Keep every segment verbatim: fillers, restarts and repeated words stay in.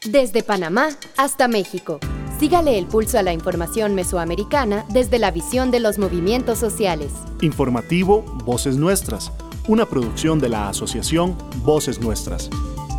Desde Panamá hasta México. Sígale el pulso a la información mesoamericana desde la visión de los movimientos sociales. Informativo Voces Nuestras, una producción de la asociación Voces Nuestras.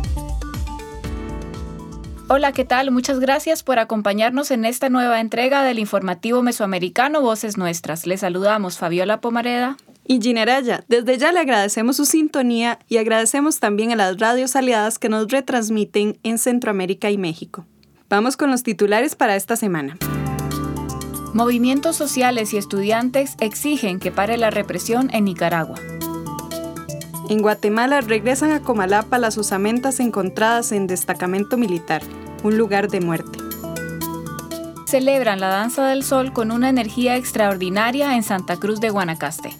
Hola, ¿qué tal? Muchas gracias por acompañarnos en esta nueva entrega del informativo mesoamericano Voces Nuestras. Les saludamos Fabiola Pomareda y Gina Araya. Desde ya le agradecemos su sintonía y agradecemos también a las radios aliadas que nos retransmiten en Centroamérica y México. Vamos con los titulares para esta semana. Movimientos sociales y estudiantes exigen que pare la represión en Nicaragua. En Guatemala regresan a Comalapa las osamentas encontradas en destacamento militar, un lugar de muerte. Celebran la Danza del Sol con una energía extraordinaria en Santa Cruz de Guanacaste.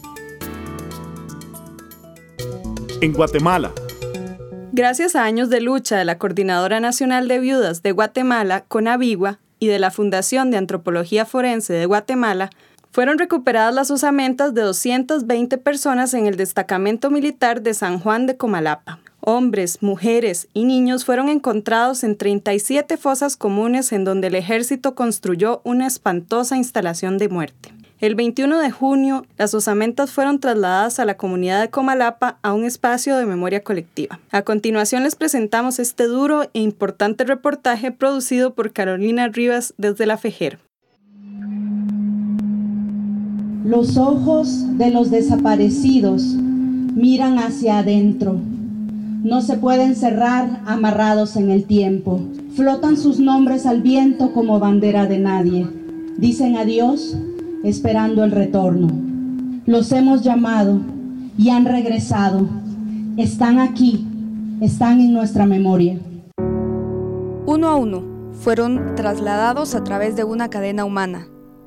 En Guatemala. Gracias a años de lucha de la Coordinadora Nacional de Viudas de Guatemala, CONAVIGUA, y de la Fundación de Antropología Forense de Guatemala, fueron recuperadas las osamentas de doscientas veinte personas en el destacamento militar de San Juan de Comalapa. Hombres, mujeres y niños fueron encontrados en treinta y siete fosas comunes en donde el ejército construyó una espantosa instalación de muerte. El veintiuno de junio, las osamentas fueron trasladadas a la comunidad de Comalapa a un espacio de memoria colectiva. A continuación les presentamos este duro e importante reportaje producido por Carolina Rivas desde la FEJER. Los ojos de los desaparecidos miran hacia adentro. No se pueden cerrar amarrados en el tiempo. Flotan sus nombres al viento como bandera de nadie. Dicen adiós esperando el retorno. Los hemos llamado y han regresado. Están aquí, están en nuestra memoria. Uno a uno fueron trasladados a través de una cadena humana.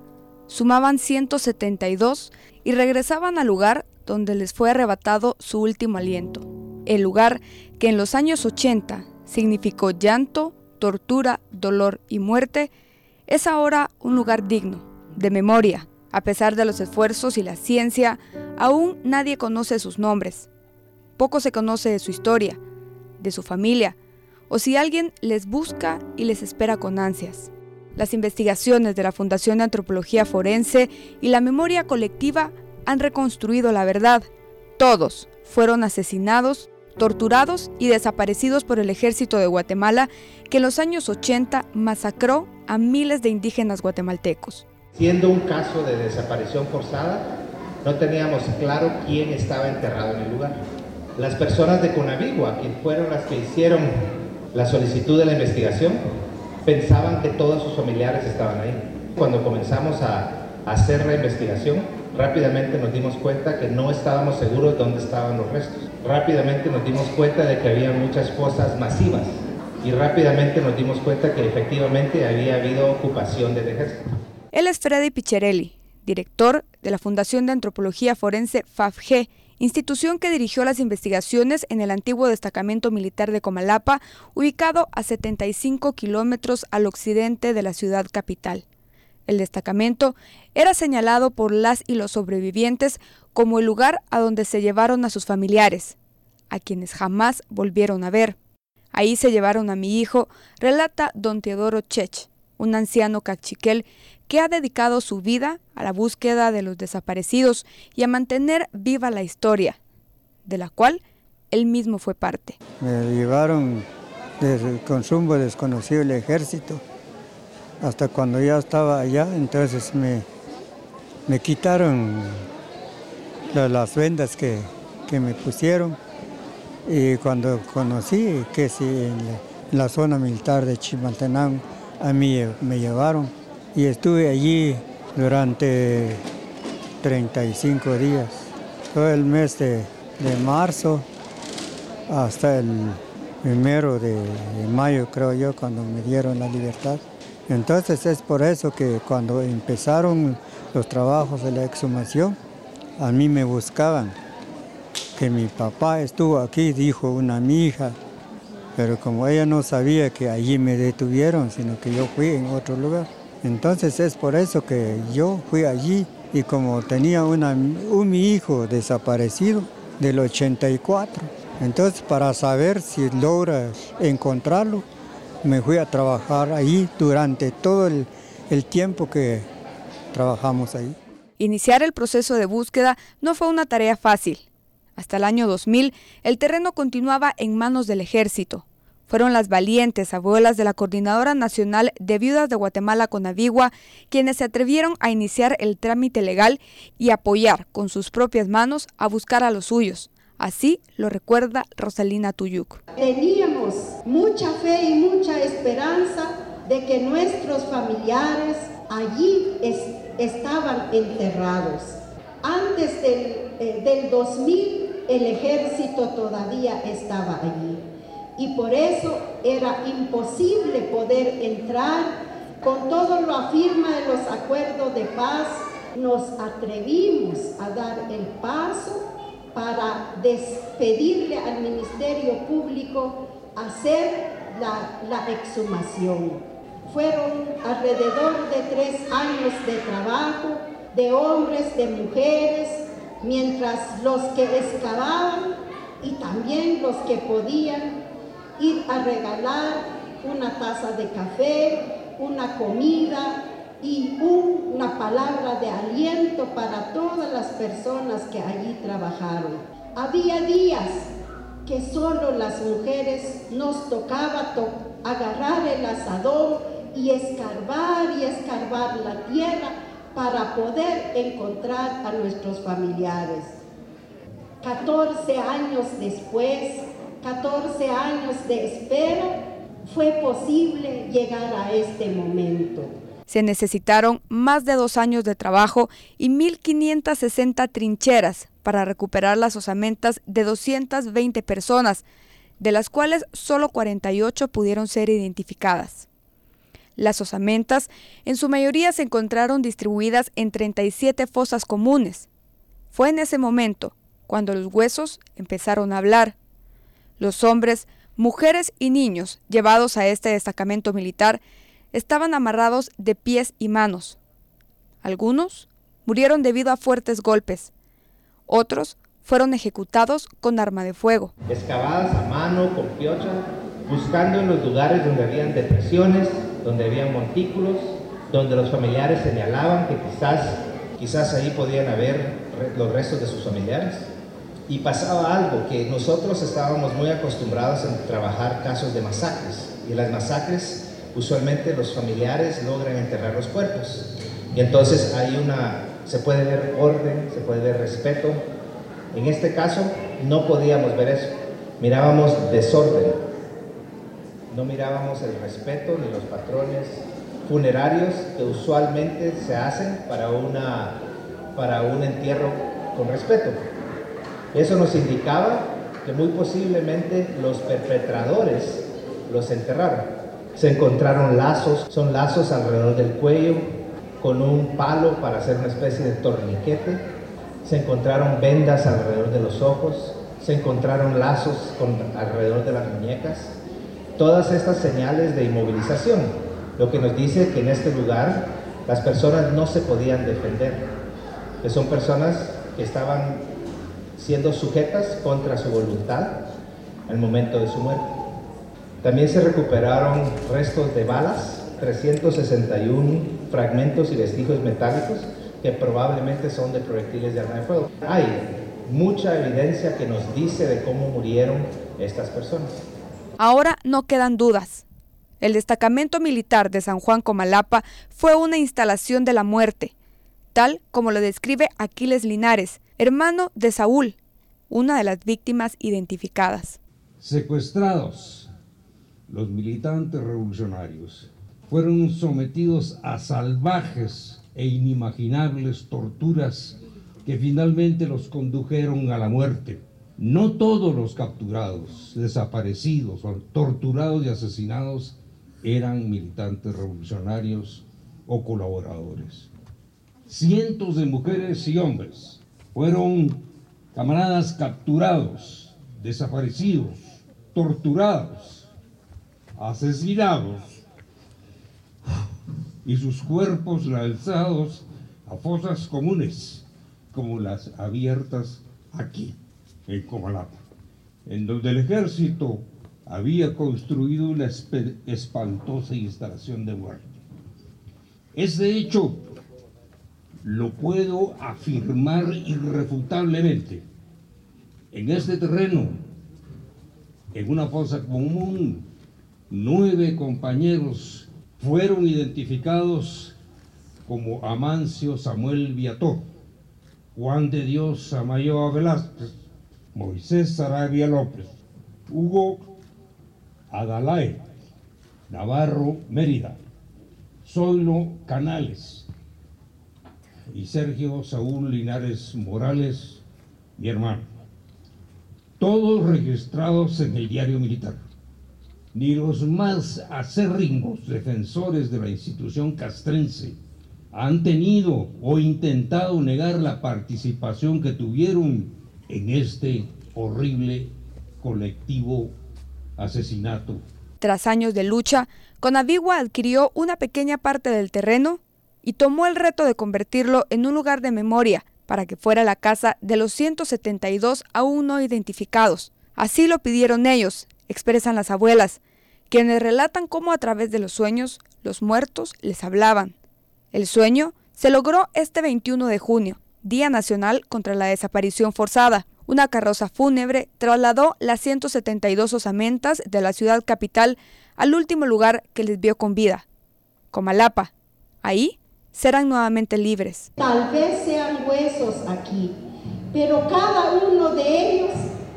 Sumaban ciento setenta y dos y regresaban al lugar donde les fue arrebatado su último aliento. El lugar que en los años ochenta significó llanto, tortura, dolor y muerte, es ahora un lugar digno, de memoria. A pesar de los esfuerzos y la ciencia, aún nadie conoce sus nombres. Poco se conoce de su historia, de su familia, o si alguien les busca y les espera con ansias. Las investigaciones de la Fundación de Antropología Forense y la memoria colectiva han reconstruido la verdad. Todos fueron asesinados, torturados y desaparecidos por el ejército de Guatemala, que en los años ochenta masacró a miles de indígenas guatemaltecos. Siendo un caso de desaparición forzada, no teníamos claro quién estaba enterrado en el lugar. Las personas de CONAVIGUA, quienes fueron las que hicieron la solicitud de la investigación, pensaban que todos sus familiares estaban ahí. Cuando comenzamos a hacer la investigación, rápidamente nos dimos cuenta que no estábamos seguros de dónde estaban los restos. Rápidamente nos dimos cuenta de que había muchas fosas masivas y rápidamente nos dimos cuenta que efectivamente había habido ocupación del ejército. Él es Freddy Piccherelli, director de la Fundación de Antropología Forense F A F G, institución que dirigió las investigaciones en el antiguo destacamento militar de Comalapa, ubicado a setenta y cinco kilómetros al occidente de la ciudad capital. El destacamento era señalado por las y los sobrevivientes como el lugar a donde se llevaron a sus familiares, a quienes jamás volvieron a ver. Ahí se llevaron a mi hijo, relata don Teodoro Chech, un anciano cachiquel que ha dedicado su vida a la búsqueda de los desaparecidos y a mantener viva la historia, de la cual él mismo fue parte. Me llevaron desde con rumbo desconocido el ejército, hasta cuando ya estaba allá, entonces me, me quitaron la, las vendas que, que me pusieron, y cuando conocí que sí, en la, en la zona militar de Chimaltenango, a mí me llevaron y estuve allí durante treinta y cinco días. Todo el mes de, de marzo hasta el primero de, de mayo, creo yo, cuando me dieron la libertad. Entonces es por eso que cuando empezaron los trabajos de la exhumación, a mí me buscaban. Que mi papá estuvo aquí, dijo una mi hija, pero como ella no sabía que allí me detuvieron, sino que yo fui en otro lugar. Entonces es por eso que yo fui allí y como tenía una, un mi hijo desaparecido del ochenta y cuatro, entonces para saber si logra encontrarlo, me fui a trabajar ahí durante todo el, el tiempo que trabajamos ahí. Iniciar el proceso de búsqueda no fue una tarea fácil. Hasta el año dos mil, el terreno continuaba en manos del ejército. Fueron las valientes abuelas de la Coordinadora Nacional de Viudas de Guatemala, CONAVIGUA, quienes se atrevieron a iniciar el trámite legal y apoyar con sus propias manos a buscar a los suyos. Así lo recuerda Rosalina Tuyuc. Teníamos mucha fe y mucha esperanza de que nuestros familiares allí es, estaban enterrados. Antes del, eh, del dos mil, el ejército todavía estaba allí. Y por eso era imposible poder entrar. Con todo lo afirma de los acuerdos de paz, nos atrevimos a dar el paso para despedirle al Ministerio Público hacer la, la exhumación. Fueron alrededor de tres años de trabajo, de hombres, de mujeres, mientras los que excavaban y también los que podían ir a regalar una taza de café, una comida y una palabra de aliento para todas las personas que allí trabajaron. Había días que solo las mujeres nos tocaba to- agarrar el asadón y escarbar y escarbar la tierra para poder encontrar a nuestros familiares. catorce años después, catorce años de espera, fue posible llegar a este momento. Se necesitaron más de dos años de trabajo y mil quinientas sesenta trincheras para recuperar las osamentas de doscientas veinte personas, de las cuales solo cuarenta y ocho pudieron ser identificadas. Las osamentas en su mayoría se encontraron distribuidas en treinta y siete fosas comunes. Fue en ese momento cuando los huesos empezaron a hablar. Los hombres, mujeres y niños llevados a este destacamento militar estaban amarrados de pies y manos. Algunos murieron debido a fuertes golpes. Otros fueron ejecutados con arma de fuego. Excavadas a mano, con piocha, buscando en los lugares donde habían depresiones, donde habían montículos, donde los familiares señalaban que quizás, quizás ahí podían haber los restos de sus familiares. Y pasaba algo, que nosotros estábamos muy acostumbrados a trabajar casos de masacres. Y en las masacres, usualmente los familiares logran enterrar los cuerpos. Y entonces hay una, se puede ver orden, se puede ver respeto. En este caso, no podíamos ver eso. Mirábamos desorden. No mirábamos el respeto ni los patrones funerarios que usualmente se hacen para, una, para un entierro con respeto. Eso nos indicaba que muy posiblemente los perpetradores los enterraron. Se encontraron lazos, son lazos alrededor del cuello con un palo para hacer una especie de torniquete. Se encontraron vendas alrededor de los ojos, se encontraron lazos con, alrededor de las muñecas. Todas estas señales de inmovilización, lo que nos dice que en este lugar las personas no se podían defender, que son personas que estaban siendo sujetas contra su voluntad al momento de su muerte. También se recuperaron restos de balas, trescientos sesenta y uno fragmentos y vestigios metálicos que probablemente son de proyectiles de arma de fuego. Hay mucha evidencia que nos dice de cómo murieron estas personas. Ahora no quedan dudas. El destacamento militar de San Juan Comalapa fue una instalación de la muerte, tal como lo describe Aquiles Linares, hermano de Saúl, una de las víctimas identificadas. Secuestrados, los militantes revolucionarios fueron sometidos a salvajes e inimaginables torturas que finalmente los condujeron a la muerte. No todos los capturados, desaparecidos, torturados y asesinados eran militantes revolucionarios o colaboradores. Cientos de mujeres y hombres fueron camaradas capturados, desaparecidos, torturados, asesinados y sus cuerpos lanzados a fosas comunes como las abiertas aquí en Comalapa, en donde el ejército había construido una espantosa instalación de muerte. Este hecho lo puedo afirmar irrefutablemente. En este terreno, en una fosa común, nueve compañeros fueron identificados como Amancio Samuel Viató, Juan de Dios Samayoa Velázquez, Moisés Sarabia López, Hugo Adalae Navarro Mérida, Zoilo Canales y Sergio Saúl Linares Morales, mi hermano. Todos registrados en el diario militar. Ni los más acérrimos defensores de la institución castrense han tenido o intentado negar la participación que tuvieron en este horrible colectivo asesinato. Tras años de lucha, Conavigua adquirió una pequeña parte del terreno y tomó el reto de convertirlo en un lugar de memoria para que fuera la casa de los ciento setenta y dos aún no identificados. Así lo pidieron ellos, expresan las abuelas, quienes relatan cómo a través de los sueños los muertos les hablaban. El sueño se logró este veintiuno de junio, Día Nacional contra la Desaparición Forzada. Una carroza fúnebre trasladó las ciento setenta y dos osamentas de la ciudad capital al último lugar que les vio con vida, Comalapa. Ahí serán nuevamente libres. Tal vez sean huesos aquí, pero cada uno de ellos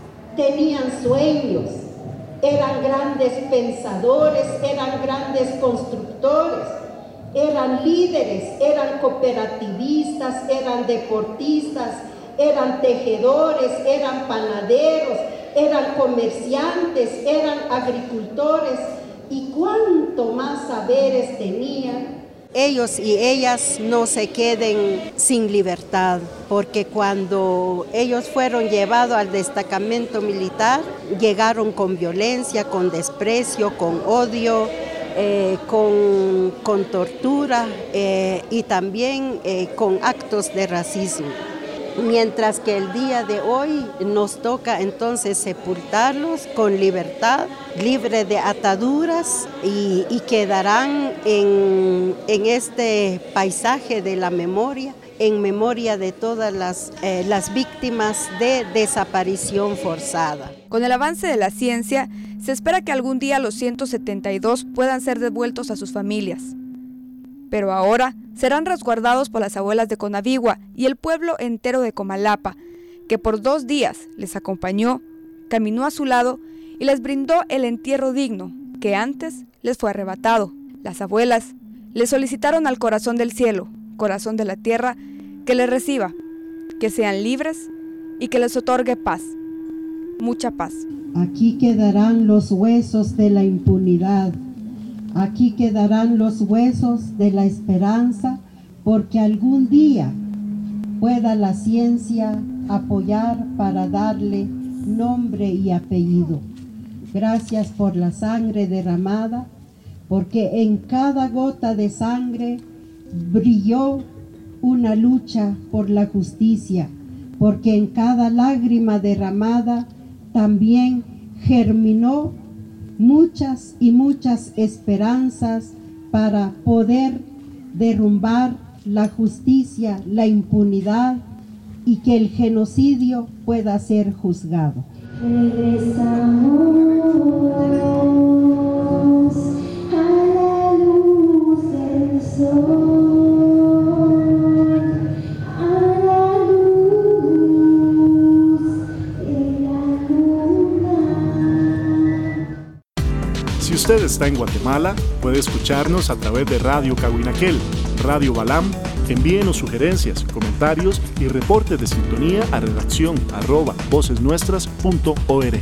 tenían sueños, eran grandes pensadores, eran grandes constructores, eran líderes, eran cooperativistas, eran deportistas, eran tejedores, eran panaderos, eran comerciantes, eran agricultores, y cuánto más saberes tenían. Ellos y ellas no se queden sin libertad, porque cuando ellos fueron llevados al destacamento militar, llegaron con violencia, con desprecio, con odio, eh, con, con tortura eh, y también eh, con actos de racismo. Mientras que el día de hoy nos toca entonces sepultarlos con libertad, libre de ataduras, y, y quedarán en, en este paisaje de la memoria, en memoria de todas las, eh, las víctimas de desaparición forzada. Con el avance de la ciencia, se espera que algún día los ciento setenta y dos puedan ser devueltos a sus familias. Pero ahora serán resguardados por las abuelas de Conavigua y el pueblo entero de Comalapa, que por dos días les acompañó, caminó a su lado y les brindó el entierro digno que antes les fue arrebatado. Las abuelas le solicitaron al corazón del cielo, corazón de la tierra, que les reciba, que sean libres y que les otorgue paz, mucha paz. Aquí quedarán los huesos de la impunidad. Aquí quedarán los huesos de la esperanza, porque algún día pueda la ciencia apoyar para darle nombre y apellido. Gracias por la sangre derramada, porque en cada gota de sangre brilló una lucha por la justicia, porque en cada lágrima derramada también germinó muchas y muchas esperanzas para poder derrumbar la justicia, la impunidad, y que el genocidio pueda ser juzgado. Regresamos a la luz del sol, a la luz de la luna. Si usted está en Guatemala, puede escucharnos a través de Radio Cahuinaquel, Radio Balam. Envíenos sugerencias, comentarios y reportes de sintonía a redacción arroba voces nuestras punto org.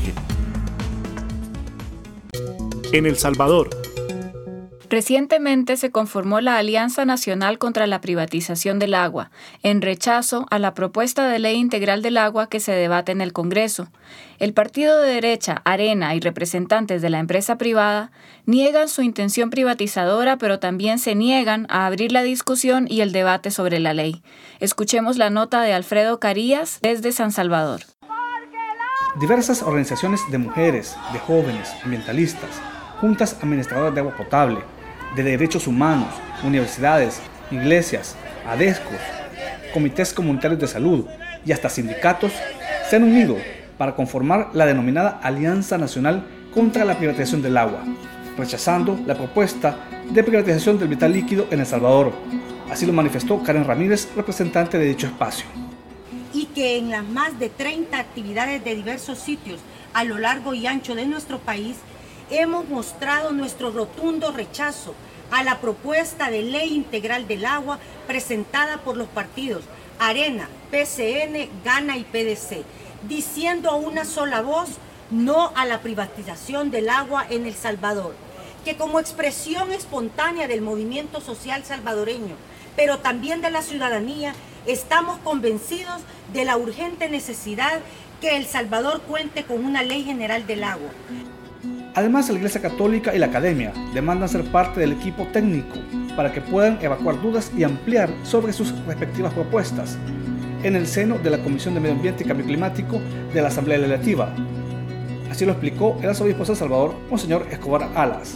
En El Salvador. Recientemente se conformó la Alianza Nacional contra la Privatización del Agua, en rechazo a la propuesta de ley integral del agua que se debate en el Congreso. El partido de derecha, Arena y representantes de la empresa privada niegan su intención privatizadora, pero también se niegan a abrir la discusión y el debate sobre la ley. Escuchemos la nota de Alfredo Carías desde San Salvador. Porque el agua Diversas organizaciones de mujeres, de jóvenes, ambientalistas, juntas administradoras de agua potable, de derechos humanos, universidades, iglesias, ADESCOS, comités comunitarios de salud y hasta sindicatos se han unido para conformar la denominada Alianza Nacional contra la Privatización del Agua, rechazando la propuesta de privatización del vital líquido en El Salvador. Así lo manifestó Karen Ramírez, representante de dicho espacio. Y que en las más de treinta actividades de diversos sitios a lo largo y ancho de nuestro país hemos mostrado nuestro rotundo rechazo a la propuesta de ley integral del agua presentada por los partidos Arena, P C N, Gana y P D C, diciendo a una sola voz no a la privatización del agua en El Salvador, que como expresión espontánea del movimiento social salvadoreño, pero también de la ciudadanía, estamos convencidos de la urgente necesidad que El Salvador cuente con una ley general del agua. Además, la Iglesia Católica y la Academia demandan ser parte del equipo técnico para que puedan evacuar dudas y ampliar sobre sus respectivas propuestas en el seno de la Comisión de Medio Ambiente y Cambio Climático de la Asamblea Legislativa. Así lo explicó el arzobispo de San Salvador, Monseñor Escobar Alas.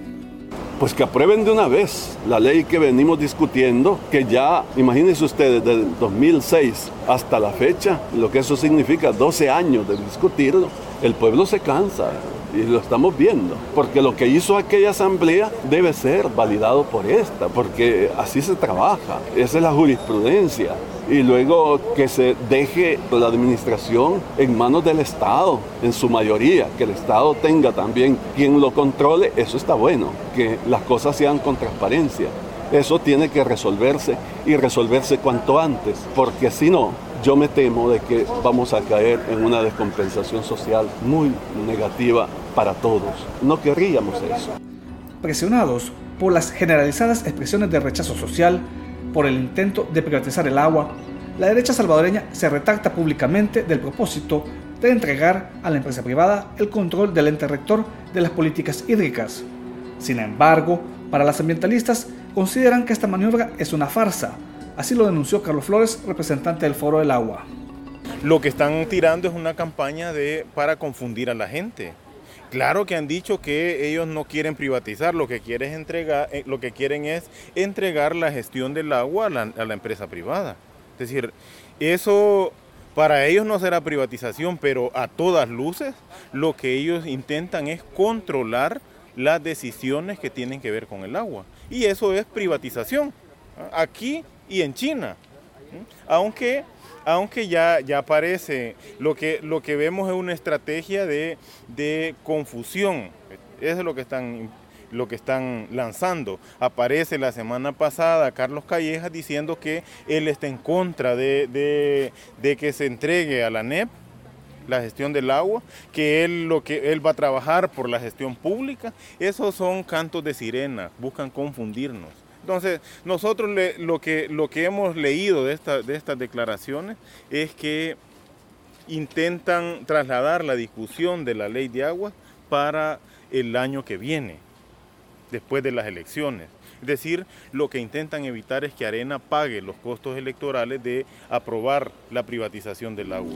Pues que aprueben de una vez la ley que venimos discutiendo, que ya, imagínense ustedes, desde dos mil seis hasta la fecha, lo que eso significa, doce años de discutirlo, el pueblo se cansa. Y lo estamos viendo, porque lo que hizo aquella asamblea debe ser validado por esta, porque así se trabaja, esa es la jurisprudencia. Y luego que se deje la administración en manos del Estado, en su mayoría, que el Estado tenga también quien lo controle, eso está bueno, que las cosas sean con transparencia. Eso tiene que resolverse y resolverse cuanto antes, porque si no, yo me temo de que vamos a caer en una descompensación social muy negativa para todos. No querríamos eso. Presionados por las generalizadas expresiones de rechazo social, por el intento de privatizar el agua, la derecha salvadoreña se retracta públicamente del propósito de entregar a la empresa privada el control del ente rector de las políticas hídricas. Sin embargo, para las ambientalistas consideran que esta maniobra es una farsa. Así lo denunció Carlos Flores, representante del Foro del Agua. Lo que están tirando es una campaña de, para confundir a la gente. Claro que han dicho que ellos no quieren privatizar, lo que quieren es entregar, lo que quieren es entregar la gestión del agua a la, a la empresa privada. Es decir, eso para ellos no será privatización, pero a todas luces lo que ellos intentan es controlar las decisiones que tienen que ver con el agua. Y eso es privatización, aquí y en China. Aunque... Aunque ya, ya aparece, lo que, lo que vemos es una estrategia de, de confusión, eso es lo que, están, lo que están lanzando. Aparece la semana pasada Carlos Callejas diciendo que él está en contra de, de, de que se entregue a la N E P la gestión del agua, que él, lo que él va a trabajar por la gestión pública. Esos son cantos de sirena, buscan confundirnos. Entonces, nosotros le, lo, que, lo que hemos leído de, esta, de estas declaraciones es que intentan trasladar la discusión de la ley de agua para el año que viene, después de las elecciones. Es decir, lo que intentan evitar es que Arena pague los costos electorales de aprobar la privatización del agua.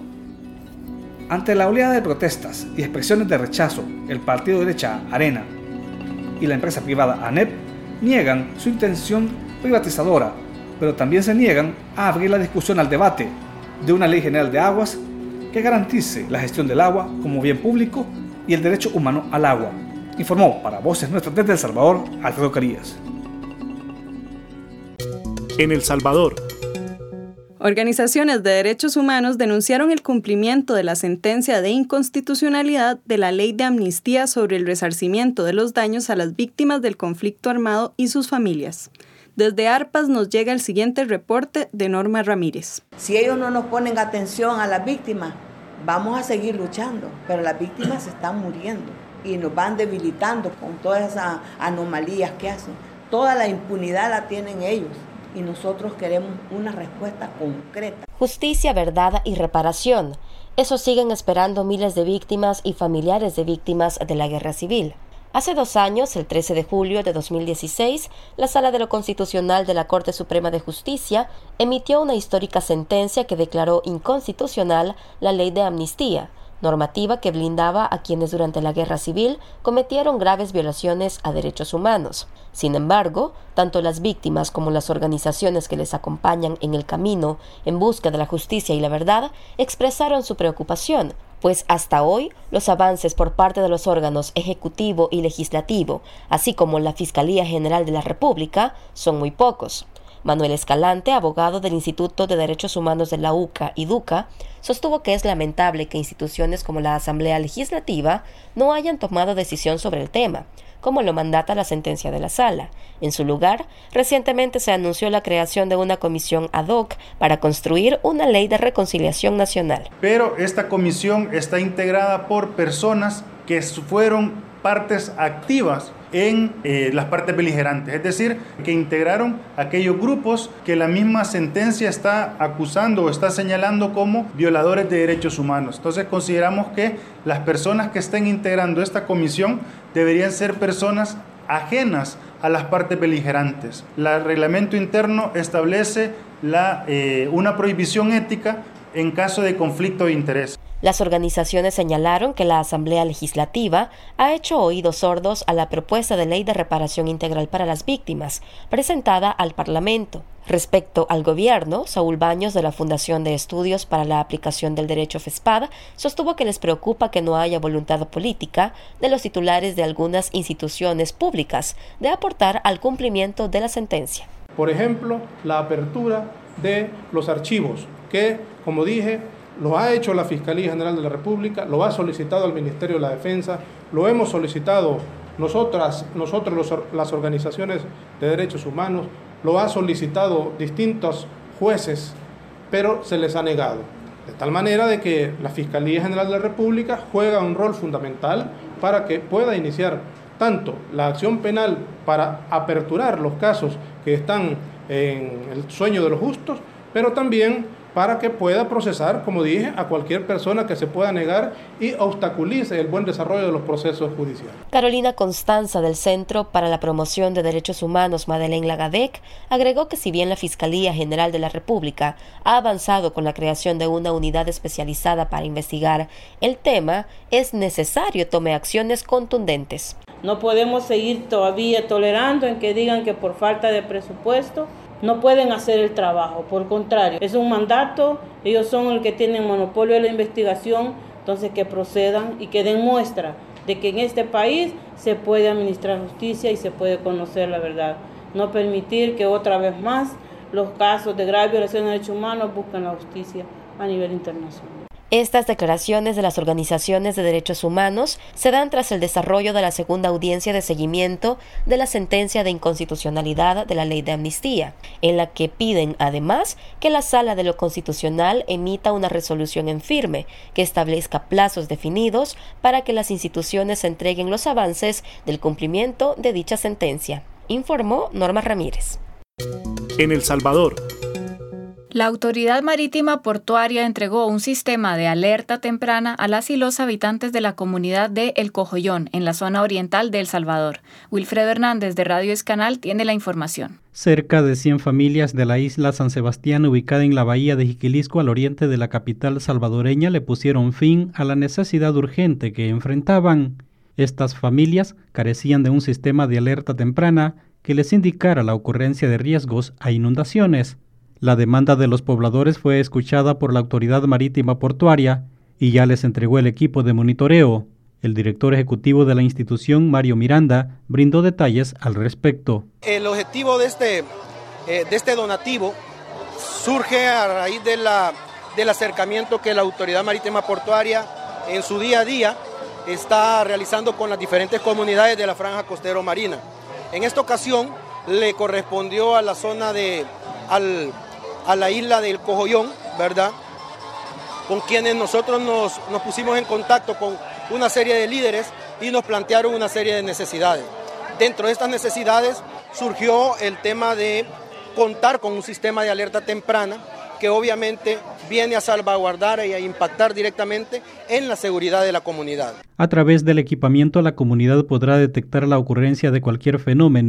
Ante la oleada de protestas y expresiones de rechazo, el partido de derecha Arena y la empresa privada A N E P niegan su intención privatizadora, pero también se niegan a abrir la discusión al debate de una ley general de aguas que garantice la gestión del agua como bien público y el derecho humano al agua, informó para Voces Nuestras desde El Salvador, Alfredo Carías. En El Salvador, organizaciones de derechos humanos denunciaron el cumplimiento de la sentencia de inconstitucionalidad de la Ley de Amnistía sobre el resarcimiento de los daños a las víctimas del conflicto armado y sus familias. Desde ARPAS nos llega el siguiente reporte de Norma Ramírez. Si ellos no nos ponen atención a las víctimas, vamos a seguir luchando, pero las víctimas se están muriendo y nos van debilitando con todas esas anomalías que hacen. Toda la impunidad la tienen ellos. Y nosotros queremos una respuesta concreta. Justicia, verdad y reparación. Eso siguen esperando miles de víctimas y familiares de víctimas de la guerra civil. Hace dos años, el trece de julio de dos mil dieciséis, la Sala de lo Constitucional de la Corte Suprema de Justicia emitió una histórica sentencia que declaró inconstitucional la ley de amnistía, normativa que blindaba a quienes durante la Guerra Civil cometieron graves violaciones a derechos humanos. Sin embargo, tanto las víctimas como las organizaciones que les acompañan en el camino en busca de la justicia y la verdad expresaron su preocupación, pues hasta hoy los avances por parte de los órganos ejecutivo y legislativo, así como la Fiscalía General de la República, son muy pocos. Manuel Escalante, abogado del Instituto de Derechos Humanos de la U C A y DUCA, sostuvo que es lamentable que instituciones como la Asamblea Legislativa no hayan tomado decisión sobre el tema, como lo mandata la sentencia de la Sala. En su lugar, recientemente se anunció la creación de una comisión ad hoc para construir una ley de reconciliación nacional. Pero esta comisión está integrada por personas que fueron partes activas en eh, las partes beligerantes, es decir, que integraron aquellos grupos que la misma sentencia está acusando o está señalando como violadores de derechos humanos. Entonces consideramos que las personas que estén integrando esta comisión deberían ser personas ajenas a las partes beligerantes. El reglamento interno establece la, eh, una prohibición ética en caso de conflicto de interés. Las organizaciones señalaron que la Asamblea Legislativa ha hecho oídos sordos a la propuesta de ley de reparación integral para las víctimas, presentada al Parlamento. Respecto al gobierno, Saúl Baños, de la Fundación de Estudios para la Aplicación del Derecho FESPAD, sostuvo que les preocupa que no haya voluntad política de los titulares de algunas instituciones públicas de aportar al cumplimiento de la sentencia. Por ejemplo, la apertura de los archivos, que, como dije, lo ha hecho la Fiscalía General de la República, lo ha solicitado el Ministerio de la Defensa, lo hemos solicitado nosotras, nosotros los, las organizaciones de derechos humanos, lo ha solicitado distintos jueces, pero se les ha negado. De tal manera de que la Fiscalía General de la República juega un rol fundamental para que pueda iniciar tanto la acción penal para aperturar los casos que están en el sueño de los justos, pero también para que pueda procesar, como dije, a cualquier persona que se pueda negar y obstaculice el buen desarrollo de los procesos judiciales. Carolina Constanza, del Centro para la Promoción de Derechos Humanos Madeleine Lagadec, agregó que si bien la Fiscalía General de la República ha avanzado con la creación de una unidad especializada para investigar el tema, es necesario tome acciones contundentes. No podemos seguir todavía tolerando en que digan que por falta de presupuesto no pueden hacer el trabajo. Por contrario, es un mandato, ellos son el que tienen monopolio de la investigación, entonces que procedan y que den muestra de que en este país se puede administrar justicia y se puede conocer la verdad. No permitir que otra vez más los casos de grave violación de derechos humanos busquen la justicia a nivel internacional. Estas declaraciones de las organizaciones de derechos humanos se dan tras el desarrollo de la segunda audiencia de seguimiento de la sentencia de inconstitucionalidad de la ley de amnistía, en la que piden además que la Sala de lo Constitucional emita una resolución en firme que establezca plazos definidos para que las instituciones entreguen los avances del cumplimiento de dicha sentencia, informó Norma Ramírez. En El Salvador, la Autoridad Marítima Portuaria entregó un sistema de alerta temprana a las y los habitantes de la comunidad de El Cojollón, en la zona oriental de El Salvador. Wilfredo Hernández, de Radio Escanal, tiene la información. Cerca de cien familias de la isla San Sebastián, ubicada en la bahía de Jiquilisco, al oriente de la capital salvadoreña, le pusieron fin a la necesidad urgente que enfrentaban. Estas familias carecían de un sistema de alerta temprana que les indicara la ocurrencia de riesgos a inundaciones. La demanda de los pobladores fue escuchada por la Autoridad Marítima Portuaria y ya les entregó el equipo de monitoreo. El director ejecutivo de la institución, Mario Miranda, brindó detalles al respecto. El objetivo de este, eh, de este donativo surge a raíz de la, del acercamiento que la Autoridad Marítima Portuaria en su día a día está realizando con las diferentes comunidades de la franja costero marina. En esta ocasión le correspondió a la zona de... Al, a la isla del Cojollón, ¿verdad? Con quienes nosotros nos, nos pusimos en contacto con una serie de líderes y nos plantearon una serie de necesidades. Dentro de estas necesidades surgió el tema de contar con un sistema de alerta temprana que obviamente viene a salvaguardar y a impactar directamente en la seguridad de la comunidad. A través del equipamiento, la comunidad podrá detectar la ocurrencia de cualquier fenómeno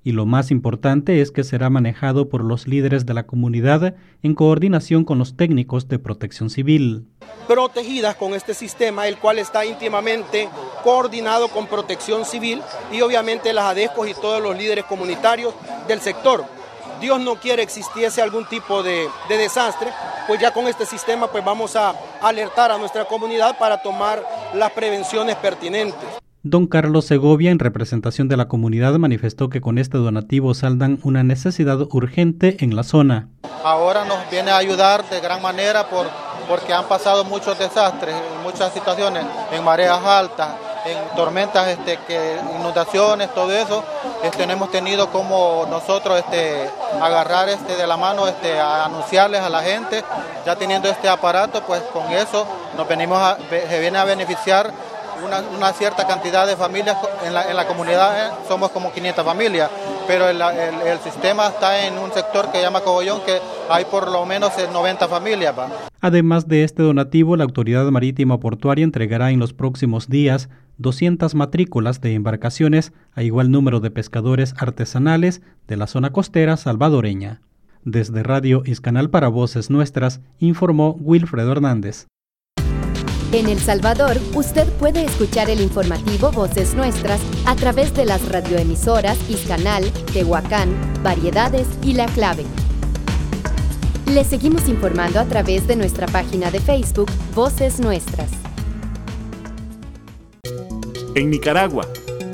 y lo más importante es que será manejado por los líderes de la comunidad en coordinación con los técnicos de protección civil. Protegidas con este sistema, el cual está íntimamente coordinado con protección civil y obviamente las ADESCOS y todos los líderes comunitarios del sector. Dios no quiere existiese algún tipo de, de desastre, pues ya con este sistema pues vamos a alertar a nuestra comunidad para tomar las prevenciones pertinentes. Don Carlos Segovia, en representación de la comunidad, manifestó que con este donativo saldan una necesidad urgente en la zona. Ahora nos viene a ayudar de gran manera por, porque han pasado muchos desastres, muchas situaciones en mareas altas, en tormentas, este, que inundaciones, todo eso. Este, no hemos tenido como nosotros este, agarrar este, de la mano, este, a anunciarles a la gente. Ya teniendo este aparato, pues con eso nos venimos a, se viene a beneficiar Una, una cierta cantidad de familias en la, en la comunidad, eh, somos como quinientas familias, pero el, el, el sistema está en un sector que se llama Cogollón, que hay por lo menos noventa familias. ¿va? Además de este donativo, la Autoridad Marítima Portuaria entregará en los próximos días doscientas matrículas de embarcaciones a igual número de pescadores artesanales de la zona costera salvadoreña. Desde Radio Iscanal para Voces Nuestras, informó Wilfredo Hernández. En El Salvador, usted puede escuchar el informativo Voces Nuestras a través de las radioemisoras Iscanal, Tehuacán, Variedades y La Clave. Le seguimos informando a través de nuestra página de Facebook Voces Nuestras. En Nicaragua.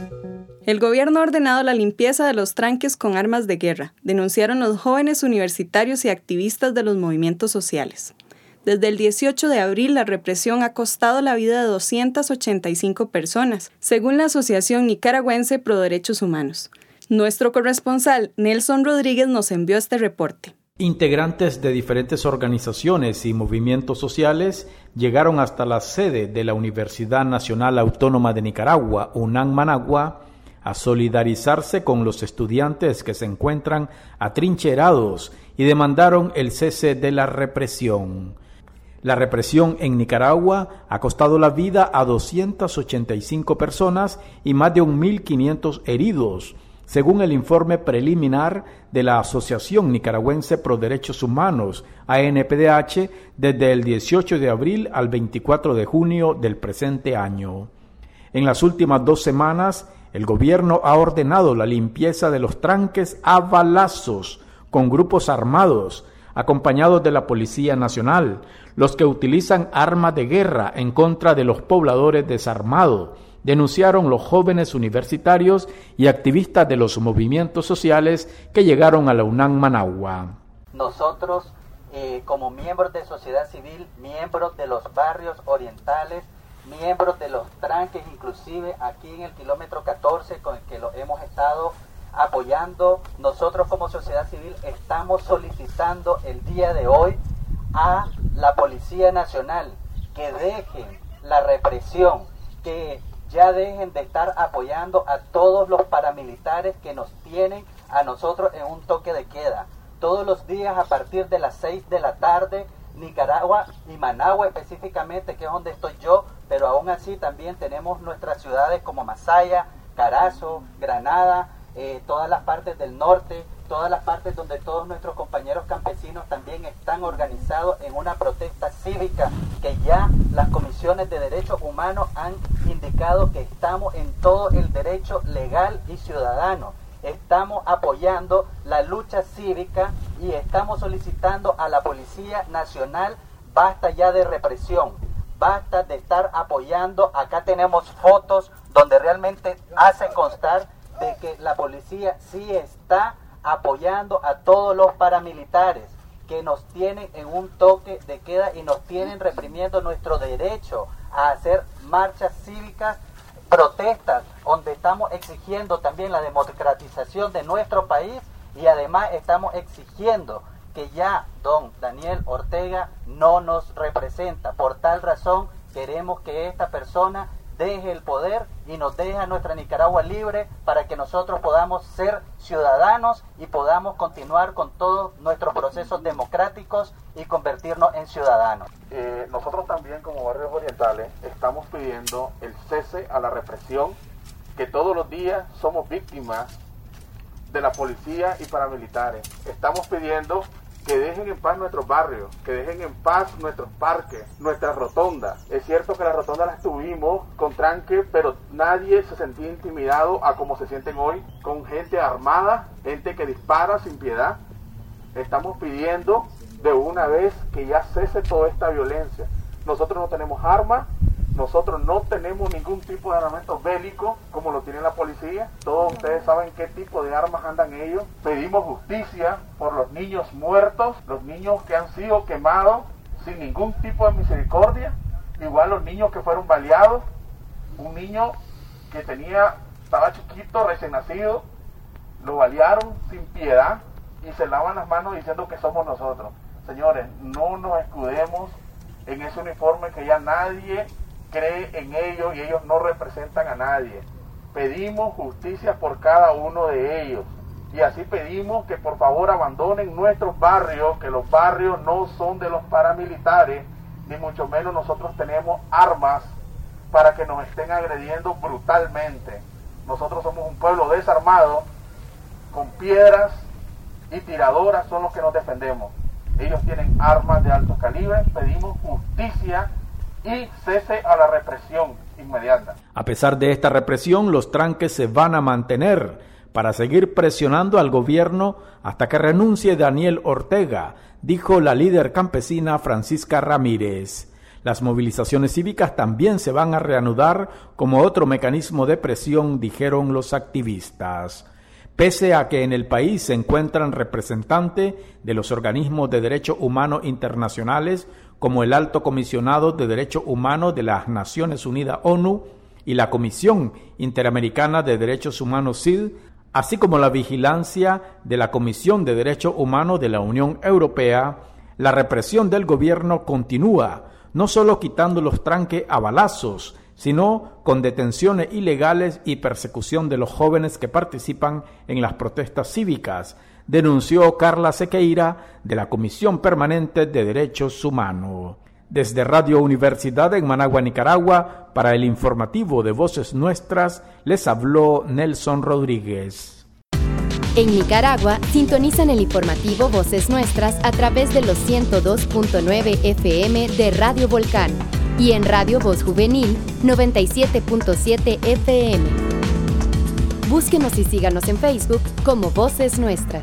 El gobierno ha ordenado la limpieza de los tranques con armas de guerra, denunciaron los jóvenes universitarios y activistas de los movimientos sociales. Desde el dieciocho de abril, la represión ha costado la vida de doscientas ochenta y cinco personas, según la Asociación Nicaragüense Pro Derechos Humanos. Nuestro corresponsal, Nelson Rodríguez, nos envió este reporte. Integrantes de diferentes organizaciones y movimientos sociales llegaron hasta la sede de la Universidad Nacional Autónoma de Nicaragua, UNAM Managua, a solidarizarse con los estudiantes que se encuentran atrincherados y demandaron el cese de la represión. La represión en Nicaragua ha costado la vida a doscientas ochenta y cinco personas y más de mil quinientos heridos, según el informe preliminar de la Asociación Nicaragüense Pro Derechos Humanos, A N P D H, desde el dieciocho de abril al veinticuatro de junio del presente año. En las últimas dos semanas, el gobierno ha ordenado la limpieza de los tranques a balazos con grupos armados, acompañados de la Policía Nacional, los que utilizan armas de guerra en contra de los pobladores desarmados, denunciaron los jóvenes universitarios y activistas de los movimientos sociales que llegaron a la UNAM Managua. Nosotros, eh, como miembros de sociedad civil, miembros de los barrios orientales, miembros de los tranques, inclusive aquí en el kilómetro catorce con el que lo hemos estado apoyando, nosotros como sociedad civil estamos solicitando el día de hoy a la Policía Nacional que dejen la represión, que ya dejen de estar apoyando a todos los paramilitares que nos tienen a nosotros en un toque de queda. Todos los días a partir de las seis de la tarde, Nicaragua y Managua específicamente, que es donde estoy yo, pero aún así también tenemos nuestras ciudades como Masaya, Carazo, Granada, eh, todas las partes del norte, todas las partes donde todos nuestros compañeros campesinos también están organizados en una protesta cívica que ya las comisiones de derechos humanos han indicado que estamos en todo el derecho legal y ciudadano. Estamos apoyando la lucha cívica y estamos solicitando a la Policía Nacional, basta ya de represión, basta de estar apoyando. Acá tenemos fotos donde realmente hace constar de que la policía sí está apoyando a todos los paramilitares que nos tienen en un toque de queda y nos tienen reprimiendo nuestro derecho a hacer marchas cívicas, protestas, donde estamos exigiendo también la democratización de nuestro país y además estamos exigiendo que ya don Daniel Ortega no nos representa. Por tal razón queremos que esta persona deje el poder y nos deje a nuestra Nicaragua libre para que nosotros podamos ser ciudadanos y podamos continuar con todos nuestros procesos democráticos y convertirnos en ciudadanos. Eh, nosotros también como barrios orientales estamos pidiendo el cese a la represión, que todos los días somos víctimas de la policía y paramilitares. Estamos pidiendo que dejen en paz nuestros barrios, que dejen en paz nuestros parques, nuestras rotondas. Es cierto que las rotondas las tuvimos con tranque, pero nadie se sentía intimidado a como se sienten hoy, con gente armada, gente que dispara sin piedad. Estamos pidiendo de una vez que ya cese toda esta violencia. Nosotros no tenemos armas, nosotros no tenemos ningún tipo de armamento bélico como lo tiene la policía. Todos ustedes saben qué tipo de armas andan ellos. Pedimos justicia por los niños muertos, los niños que han sido quemados sin ningún tipo de misericordia. Igual los niños que fueron baleados. Un niño que tenía, estaba chiquito, recién nacido, lo balearon sin piedad y se lavan las manos diciendo que somos nosotros. Señores, no nos escudemos en ese uniforme que ya nadie cree en ellos y ellos no representan a nadie. Pedimos justicia por cada uno de ellos y así pedimos que por favor abandonen nuestros barrios, que los barrios no son de los paramilitares, ni mucho menos nosotros tenemos armas para que nos estén agrediendo brutalmente. Nosotros somos un pueblo desarmado, con piedras y tiradoras son los que nos defendemos. Ellos tienen armas de alto calibre. Pedimos justicia y cese a la represión inmediata. A pesar de esta represión, los tranques se van a mantener para seguir presionando al gobierno hasta que renuncie Daniel Ortega, dijo la líder campesina Francisca Ramírez. Las movilizaciones cívicas también se van a reanudar como otro mecanismo de presión, dijeron los activistas. Pese a que en el país se encuentran representantes de los organismos de derechos humanos internacionales, como el Alto Comisionado de Derechos Humanos de las Naciones Unidas ONU y la Comisión Interamericana de Derechos Humanos C I D, así como la vigilancia de la Comisión de Derechos Humanos de la Unión Europea, la represión del gobierno continúa, no solo quitando los tranques a balazos, sino con detenciones ilegales y persecución de los jóvenes que participan en las protestas cívicas, denunció Carla Sequeira de la Comisión Permanente de Derechos Humanos. Desde Radio Universidad en Managua, Nicaragua, para el informativo de Voces Nuestras, les habló Nelson Rodríguez. En Nicaragua, sintonizan el informativo Voces Nuestras a través de los ciento dos punto nueve F M de Radio Volcán y en Radio Voz Juvenil noventa y siete punto siete F M. Búsquenos y síganos en Facebook como Voces Nuestras.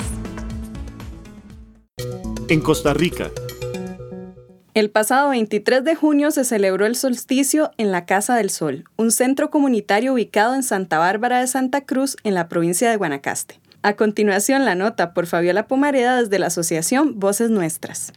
En Costa Rica. El pasado veintitrés de junio se celebró el solsticio en la Casa del Sol, un centro comunitario ubicado en Santa Bárbara de Santa Cruz, en la provincia de Guanacaste. A continuación, la nota por Fabiola Pomareda desde la asociación Voces Nuestras.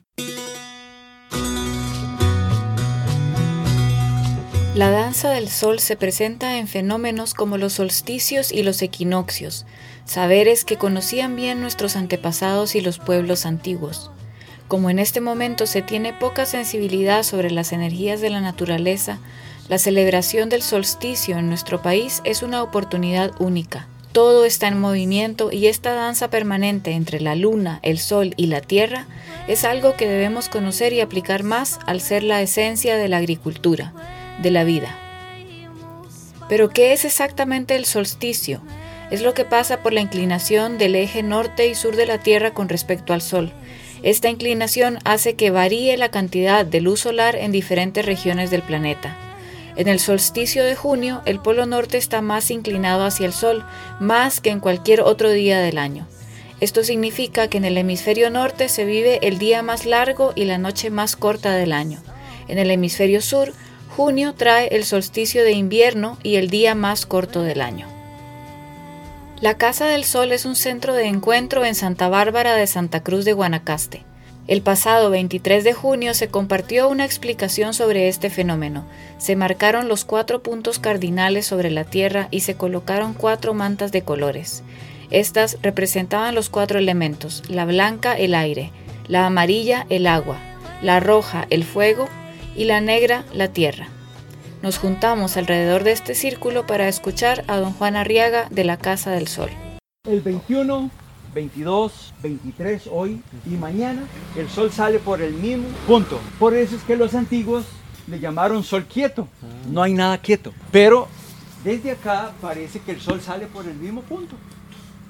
La danza del sol se presenta en fenómenos como los solsticios y los equinoccios, saberes que conocían bien nuestros antepasados y los pueblos antiguos. Como en este momento se tiene poca sensibilidad sobre las energías de la naturaleza, la celebración del solsticio en nuestro país es una oportunidad única. Todo está en movimiento y esta danza permanente entre la luna, el sol y la tierra es algo que debemos conocer y aplicar más al ser la esencia de la agricultura, de la vida. Pero ¿qué es exactamente el solsticio? Es lo que pasa por la inclinación del eje norte y sur de la Tierra con respecto al Sol. Esta inclinación hace que varíe la cantidad de luz solar en diferentes regiones del planeta. En el solsticio de junio, el polo norte está más inclinado hacia el Sol, más que en cualquier otro día del año. Esto significa que en el hemisferio norte se vive el día más largo y la noche más corta del año. En el hemisferio sur, junio trae el solsticio de invierno y el día más corto del año. La Casa del Sol es un centro de encuentro en Santa Bárbara de Santa Cruz de Guanacaste. El pasado veintitrés de junio se compartió una explicación sobre este fenómeno. Se marcaron los cuatro puntos cardinales sobre la Tierra y se colocaron cuatro mantas de colores. Estas representaban los cuatro elementos: la blanca, el aire; la amarilla, el agua; la roja, el fuego; y la negra, la tierra. Nos juntamos alrededor de este círculo para escuchar a don Juan Arriaga de la Casa del Sol. El veintiuno, veintidós, veintitrés hoy y mañana el sol sale por el mismo punto. Por eso es que los antiguos le llamaron sol quieto. No hay nada quieto. Pero desde acá parece que el sol sale por el mismo punto.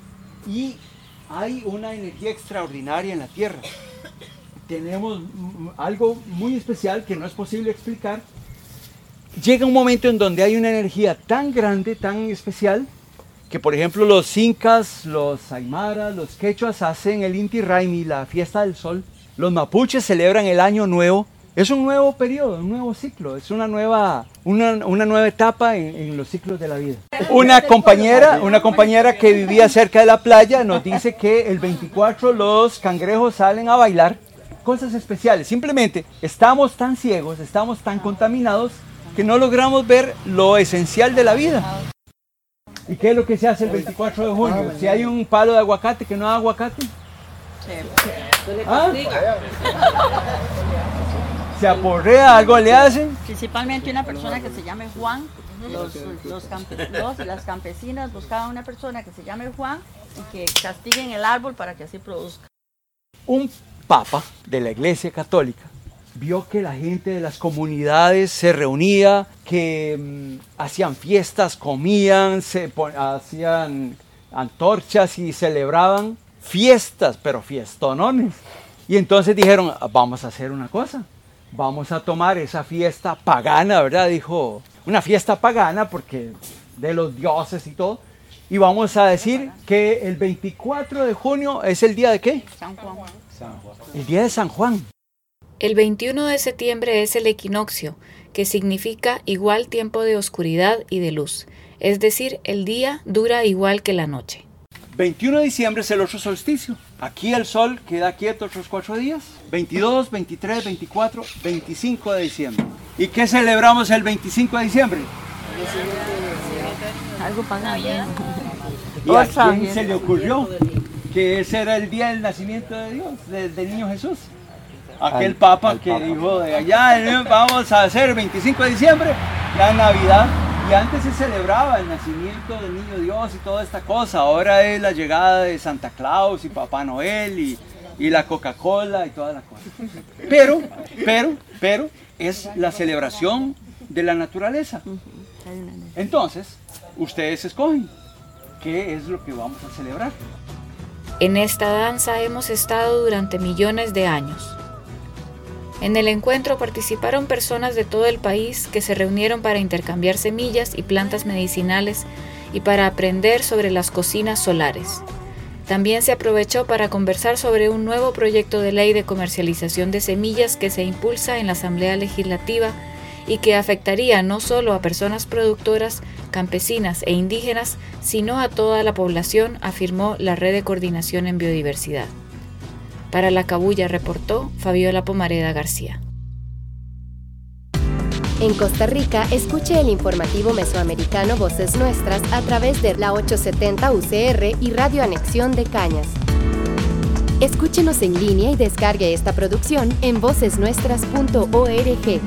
y hay una energía extraordinaria en la Tierra. Tenemos algo muy especial que no es posible explicar. Llega un momento en donde hay una energía tan grande, tan especial, que por ejemplo los incas, los aymaras, los quechuas hacen el Inti Raymi, la fiesta del sol. Los mapuches celebran el año nuevo. Es un nuevo periodo, un nuevo ciclo, es una nueva, una, una nueva etapa en, en los ciclos de la vida. Una compañera, una compañera que vivía cerca de la playa nos dice que el veinticuatro los cangrejos salen a bailar. Cosas especiales, simplemente estamos tan ciegos, estamos tan contaminados que no logramos ver lo esencial de la vida. ¿Y qué es lo que se hace el veinticuatro de junio? Si hay un palo de aguacate, que no hay aguacate. ¿Ah? Se aporrea, algo le hacen. Principalmente una persona que se llame Juan. Los, los, campe, los las campesinas buscaban una persona que se llame Juan y que castiguen el árbol para que así produzca. Un papa de la Iglesia Católica vio que la gente de las comunidades se reunía, que mmm, hacían fiestas, comían, se hacían antorchas y celebraban fiestas, pero fiestonones. Y entonces dijeron, vamos a hacer una cosa, vamos a tomar esa fiesta pagana, ¿verdad? Dijo, una fiesta pagana porque de los dioses y todo, y vamos a decir que el veinticuatro de junio es el día de ¿qué? San Juan. San Juan. El día de San Juan. El veintiuno de septiembre es el equinoccio, que significa igual tiempo de oscuridad y de luz, es decir, el día dura igual que la noche. veintiuno de diciembre es el otro solsticio. Aquí el sol queda quieto otros cuatro días. veintidós, veintitrés, veinticuatro, veinticinco de diciembre. ¿Y qué celebramos el veinticinco de diciembre? Algo pagano. ¿Y a quién se le ocurrió que ese era el día del nacimiento de Dios, de, del niño Jesús? Aquel papa que dijo de allá, vamos a hacer el veinticinco de diciembre, la Navidad. Y antes se celebraba el nacimiento del niño Dios y toda esta cosa. Ahora es la llegada de Santa Claus y Papá Noel y, y la Coca-Cola y toda la cosa. Pero, pero, pero es la celebración de la naturaleza. Entonces, ustedes escogen qué es lo que vamos a celebrar. En esta danza hemos estado durante millones de años. En el encuentro participaron personas de todo el país que se reunieron para intercambiar semillas y plantas medicinales y para aprender sobre las cocinas solares. También se aprovechó para conversar sobre un nuevo proyecto de ley de comercialización de semillas que se impulsa en la Asamblea Legislativa y que afectaría no solo a personas productoras, campesinas e indígenas, sino a toda la población, afirmó la Red de Coordinación en Biodiversidad. Para La Cabulla reportó Fabiola Pomareda García. En Costa Rica, escuche el informativo mesoamericano Voces Nuestras a través de la ochocientos setenta U C R y Radio Anexión de Cañas. Escúchenos en línea y descargue esta producción en voces nuestras punto org.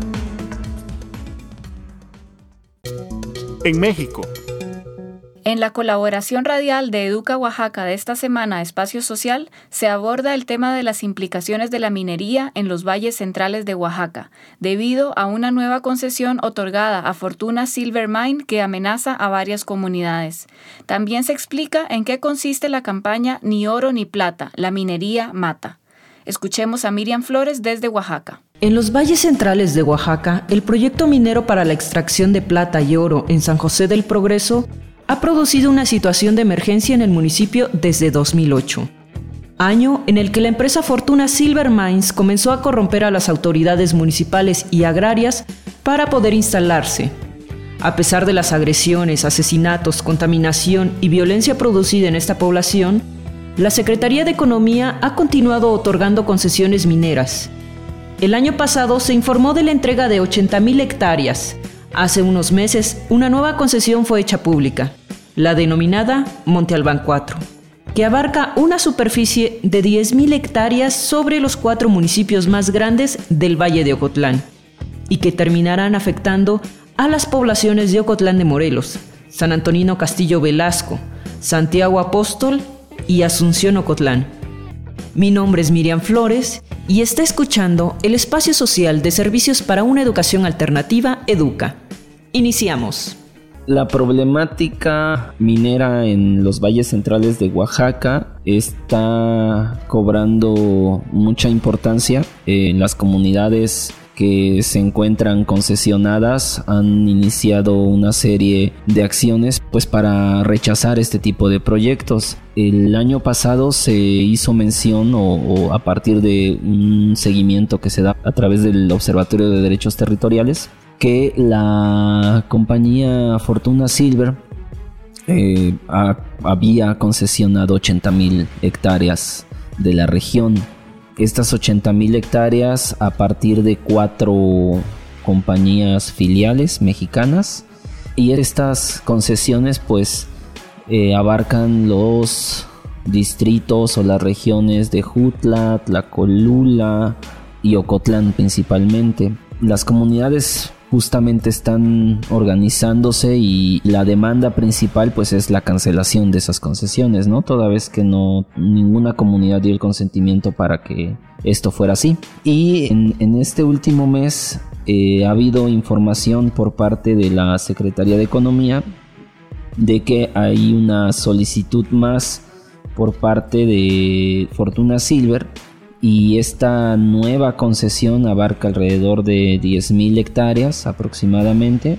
En México. En la colaboración radial de Educa Oaxaca de esta semana Espacio Social, se aborda el tema de las implicaciones de la minería en los valles centrales de Oaxaca, debido a una nueva concesión otorgada a Fortuna Silver Mine que amenaza a varias comunidades. También se explica en qué consiste la campaña Ni oro ni plata, la minería mata. Escuchemos a Miriam Flores desde Oaxaca. En los valles centrales de Oaxaca, el proyecto minero para la extracción de plata y oro en San José del Progreso ha producido una situación de emergencia en el municipio desde dos mil ocho, año en el que la empresa Fortuna Silver Mines comenzó a corromper a las autoridades municipales y agrarias para poder instalarse. A pesar de las agresiones, asesinatos, contaminación y violencia producida en esta población, la Secretaría de Economía ha continuado otorgando concesiones mineras. El año pasado se informó de la entrega de ochenta mil hectáreas. Hace unos meses, una nueva concesión fue hecha pública, la denominada Monte Albán cuatro, que abarca una superficie de diez mil hectáreas sobre los cuatro municipios más grandes del Valle de Ocotlán, y que terminarán afectando a las poblaciones de Ocotlán de Morelos, San Antonino Castillo Velasco, Santiago Apóstol y Asunción Ocotlán. Mi nombre es Miriam Flores y está escuchando el espacio social de servicios para una educación alternativa, Educa. Iniciamos. La problemática minera en los valles centrales de Oaxaca está cobrando mucha importancia. En las comunidades que se encuentran concesionadas han iniciado una serie de acciones pues para rechazar este tipo de proyectos. El año pasado se hizo mención o, o a partir de un seguimiento que se da a través del Observatorio de Derechos Territoriales, que la compañía Fortuna Silver eh, ha, había concesionado ochenta mil hectáreas de la región. Estas ochenta mil hectáreas a partir de cuatro compañías filiales mexicanas, y estas concesiones pues eh, abarcan los distritos o las regiones de Jutla, Tlacolula y Ocotlán principalmente. Las comunidades justamente están organizándose y la demanda principal pues es la cancelación de esas concesiones, ¿no? Toda vez que no ninguna comunidad dio el consentimiento para que esto fuera así. Y en, en este último mes eh, ha habido información por parte de la Secretaría de Economía de que hay una solicitud más por parte de Fortuna Silver, y esta nueva concesión abarca alrededor de diez mil hectáreas aproximadamente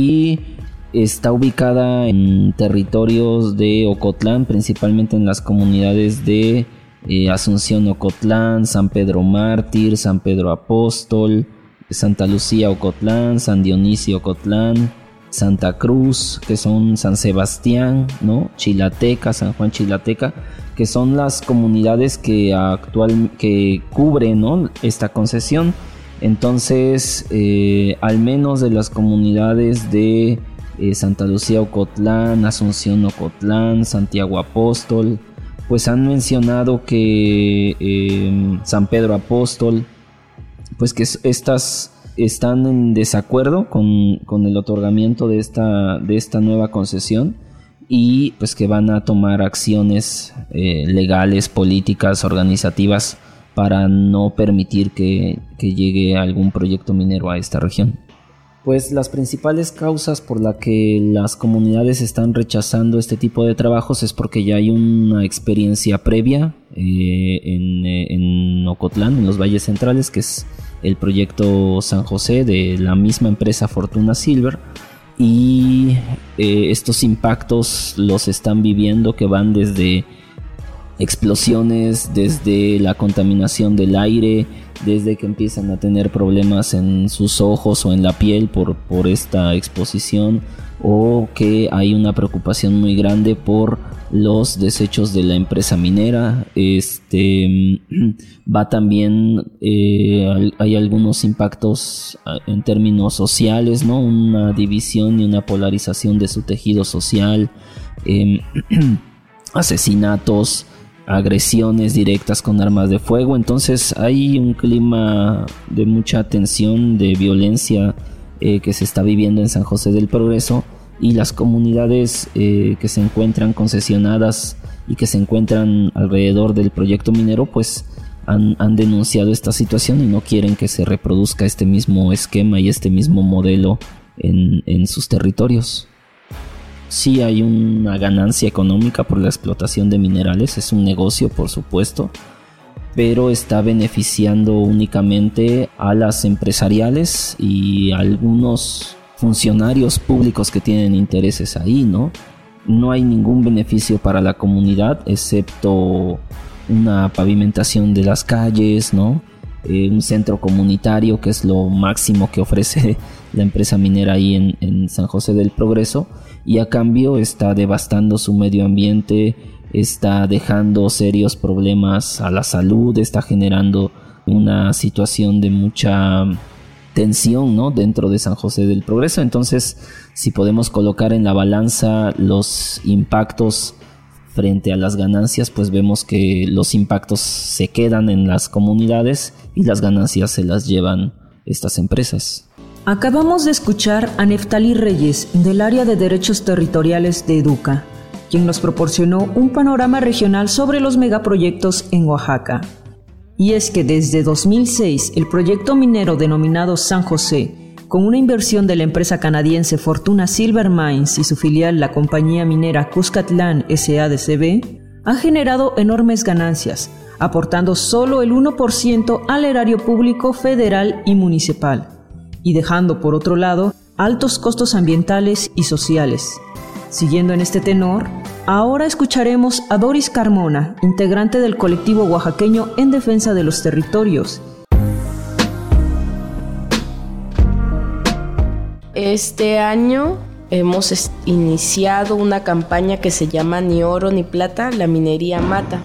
y está ubicada en territorios de Ocotlán, principalmente en las comunidades de eh, Asunción Ocotlán, San Pedro Mártir, San Pedro Apóstol, Santa Lucía Ocotlán, San Dionisio Ocotlán, Santa Cruz, que son San Sebastián, ¿no? Chilateca, San Juan Chilateca, que son las comunidades que actual que cubren, ¿no?, esta concesión. Entonces, eh, al menos de las comunidades de eh, Santa Lucía Ocotlán, Asunción Ocotlán, Santiago Apóstol, pues han mencionado que eh, San Pedro Apóstol, pues que estas están en desacuerdo con, con el otorgamiento de esta, de esta nueva concesión, y pues que van a tomar acciones eh, legales, políticas, organizativas para no permitir que, que llegue algún proyecto minero a esta región. Pues las principales causas por las que las comunidades están rechazando este tipo de trabajos es porque ya hay una experiencia previa eh, en, en Ocotlán, en los valles centrales, que es el proyecto San José de la misma empresa Fortuna Silver, y eh, estos impactos los están viviendo, que van desde explosiones, desde la contaminación del aire, desde que empiezan a tener problemas en sus ojos o en la piel por, por esta exposición, o que hay una preocupación muy grande por los desechos de la empresa minera. Este va también eh, hay algunos impactos en términos sociales, ¿no? Una división y una polarización de su tejido social, eh, asesinatos, agresiones directas con armas de fuego. Entonces hay un clima de mucha tensión, de violencia eh, que se está viviendo en San José del Progreso, y las comunidades eh, que se encuentran concesionadas y que se encuentran alrededor del proyecto minero pues han, han denunciado esta situación y no quieren que se reproduzca este mismo esquema y este mismo modelo en, en sus territorios. Sí hay una ganancia económica por la explotación de minerales, es un negocio por supuesto, pero está beneficiando únicamente a las empresariales y a algunos funcionarios públicos que tienen intereses ahí, ¿no? No hay ningún beneficio para la comunidad excepto una pavimentación de las calles, ¿no? Eh, un centro comunitario, que es lo máximo que ofrece la empresa minera ahí en, en San José del Progreso, y a cambio está devastando su medio ambiente, está dejando serios problemas a la salud, está generando una situación de mucha tensión, ¿no?, dentro de San José del Progreso. Entonces, si podemos colocar en la balanza los impactos frente a las ganancias, pues vemos que los impactos se quedan en las comunidades y las ganancias se las llevan estas empresas. Acabamos de escuchar a Neftalí Reyes, del área de Derechos Territoriales de Educa, quien nos proporcionó un panorama regional sobre los megaproyectos en Oaxaca. Y es que desde dos mil seis el proyecto minero denominado San José con una inversión de la empresa canadiense Fortuna Silver Mines y su filial la compañía minera Cuscatlán S A de C V, ha generado enormes ganancias, aportando solo el uno por ciento al erario público federal y municipal, y dejando por otro lado altos costos ambientales y sociales. Siguiendo en este tenor, ahora escucharemos a Doris Carmona, integrante del colectivo oaxaqueño en defensa de los territorios. Este año hemos iniciado una campaña que se llama Ni oro ni plata, la minería mata.